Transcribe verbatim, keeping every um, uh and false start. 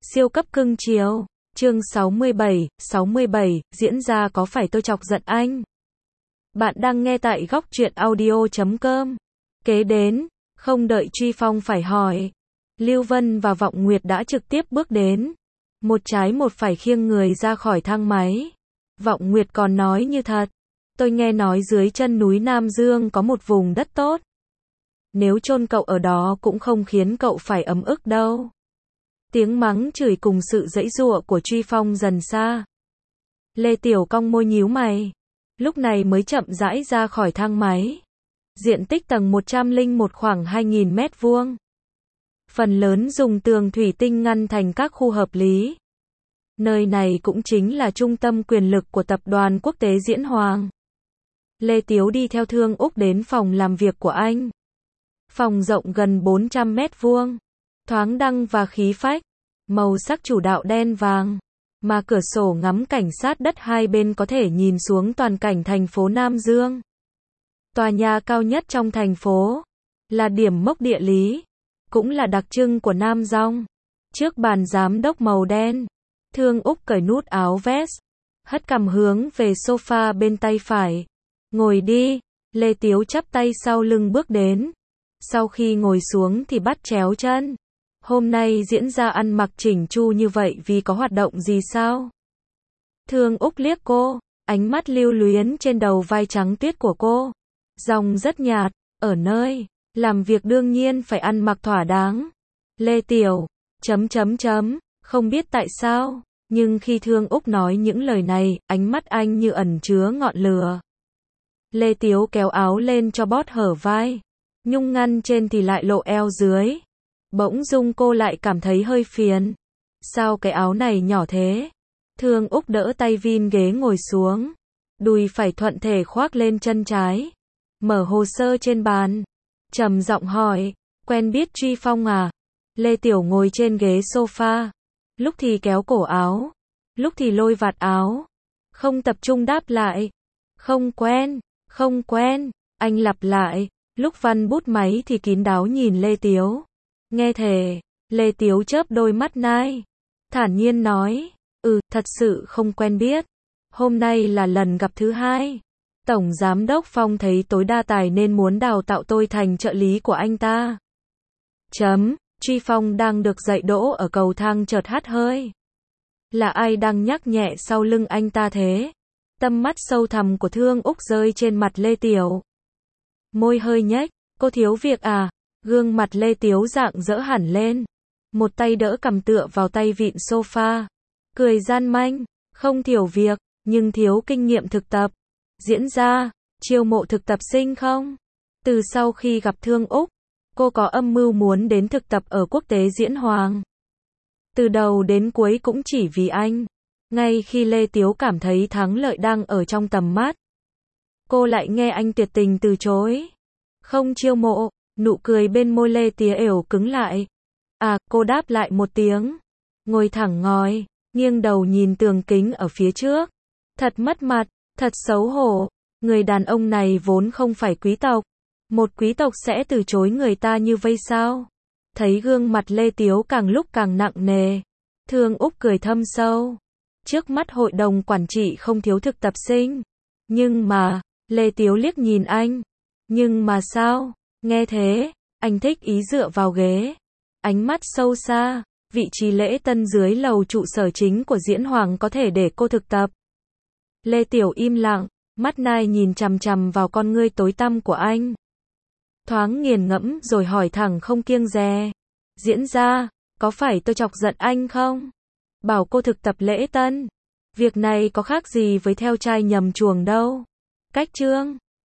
Siêu cấp cưng chiều. Chương sáu mươi bảy, sáu mươi bảy, diễn ra có phải tôi chọc giận anh? Bạn đang nghe tại góc truyện audio chấm com. Kế đến, không đợi Truy Phong phải hỏi, Lưu Vân và Vọng Nguyệt đã trực tiếp bước đến. Một trái một phải khiêng người ra khỏi thang máy. Vọng Nguyệt còn nói như thật. Tôi nghe nói dưới chân núi Nam Dương có một vùng đất tốt. Nếu chôn cậu ở đó cũng không khiến cậu phải ấm ức đâu. Tiếng mắng chửi cùng sự giãy giụa của Truy Phong dần xa. Lê Tiểu cong môi nhíu mày. Lúc này mới chậm rãi ra khỏi thang máy. Diện tích tầng một trăm lẻ một khoảng hai nghìn mét vuông. Phần lớn dùng tường thủy tinh ngăn thành các khu hợp lý. Nơi này cũng chính là trung tâm quyền lực của tập đoàn quốc tế Diễn Hoàng. Lê Tiếu đi theo Thương Úc đến phòng làm việc của anh. Phòng rộng gần bốn trăm mét vuông. Thoáng đăng và khí phách. Màu sắc chủ đạo đen vàng. Mà cửa sổ ngắm cảnh sát đất hai bên có thể nhìn xuống toàn cảnh thành phố Nam Dương. Tòa nhà cao nhất trong thành phố. Là điểm mốc địa lý. Cũng là đặc trưng của Nam Dong. Trước bàn giám đốc màu đen. Thương Úc cởi nút áo vest. Hất cằm hướng về sofa bên tay phải. Ngồi đi. Lê Tiếu chắp tay sau lưng bước đến. Sau khi ngồi xuống thì bắt chéo chân. Hôm nay diễn ra ăn mặc chỉnh chu như vậy vì có hoạt động gì sao? Thương Úc liếc cô, ánh mắt lưu luyến trên đầu vai trắng tuyết của cô. Dòng rất nhạt, ở nơi làm việc đương nhiên phải ăn mặc thỏa đáng. Lê Tiểu, chấm chấm chấm, không biết tại sao, nhưng khi Thương Úc nói những lời này, ánh mắt anh như ẩn chứa ngọn lửa. Lê Tiếu kéo áo lên cho bót hở vai, nhung ngăn trên thì lại lộ eo dưới. Bỗng dưng cô lại cảm thấy hơi phiền. Sao cái áo này nhỏ thế? Thương Úc đỡ tay vin ghế ngồi xuống. Đùi phải thuận thể khoác lên chân trái. Mở hồ sơ trên bàn. Trầm giọng hỏi, quen biết Truy Phong à? Lê Tiểu ngồi trên ghế sofa. Lúc thì kéo cổ áo. Lúc thì lôi vạt áo. Không tập trung đáp lại. Không quen, không quen. Anh lặp lại. Lúc văn bút máy thì kín đáo nhìn Lê Tiếu. Nghe thề, Lê Tiếu chớp đôi mắt nai. Thản nhiên nói, ừ, thật sự không quen biết. Hôm nay là lần gặp thứ hai. Tổng Giám đốc Phong thấy tối đa tài nên muốn đào tạo tôi thành trợ lý của anh ta. Chấm, Truy Phong đang được dạy đỗ ở cầu thang chợt hắt hơi. Là ai đang nhắc nhẹ sau lưng anh ta thế? Tâm mắt sâu thẳm của Thương Úc rơi trên mặt Lê Tiểu. Môi hơi nhếch, cô thiếu việc à? Gương mặt Lê Tiếu rạng rỡ hẳn lên. Một tay đỡ cằm tựa vào tay vịn sofa. Cười gian manh, không thiểu việc, nhưng thiếu kinh nghiệm thực tập. Diễn ra, chiêu mộ thực tập sinh không? Từ sau khi gặp Thương Úc, cô có âm mưu muốn đến thực tập ở quốc tế Diễn Hoàng. Từ đầu đến cuối cũng chỉ vì anh. Ngay khi Lê Tiếu cảm thấy thắng lợi đang ở trong tầm mắt, cô lại nghe anh tuyệt tình từ chối. Không chiêu mộ. Nụ cười bên môi Lê Tiếu cứng lại. À, cô đáp lại một tiếng. Ngồi thẳng ngồi, nghiêng đầu nhìn tường kính ở phía trước. Thật mất mặt, thật xấu hổ. Người đàn ông này vốn không phải quý tộc. Một quý tộc sẽ từ chối người ta như vây sao? Thấy gương mặt Lê Tiếu càng lúc càng nặng nề. Thương Úc cười thâm sâu. Trước mắt hội đồng quản trị không thiếu thực tập sinh. Nhưng mà, Lê Tiếu liếc nhìn anh. Nhưng mà sao? Nghe thế, anh thích ý dựa vào ghế. Ánh mắt sâu xa, vị trí lễ tân dưới lầu trụ sở chính của Diễn Hoàng có thể để cô thực tập. Lê Tiểu im lặng, mắt nai nhìn chằm chằm vào con ngươi tối tăm của anh. Thoáng nghiền ngẫm rồi hỏi thẳng không kiêng dè. Diễn ra, có phải tôi chọc giận anh không? Bảo cô thực tập lễ tân. Việc này có khác gì với theo trai nhầm chuồng đâu. Cách chương.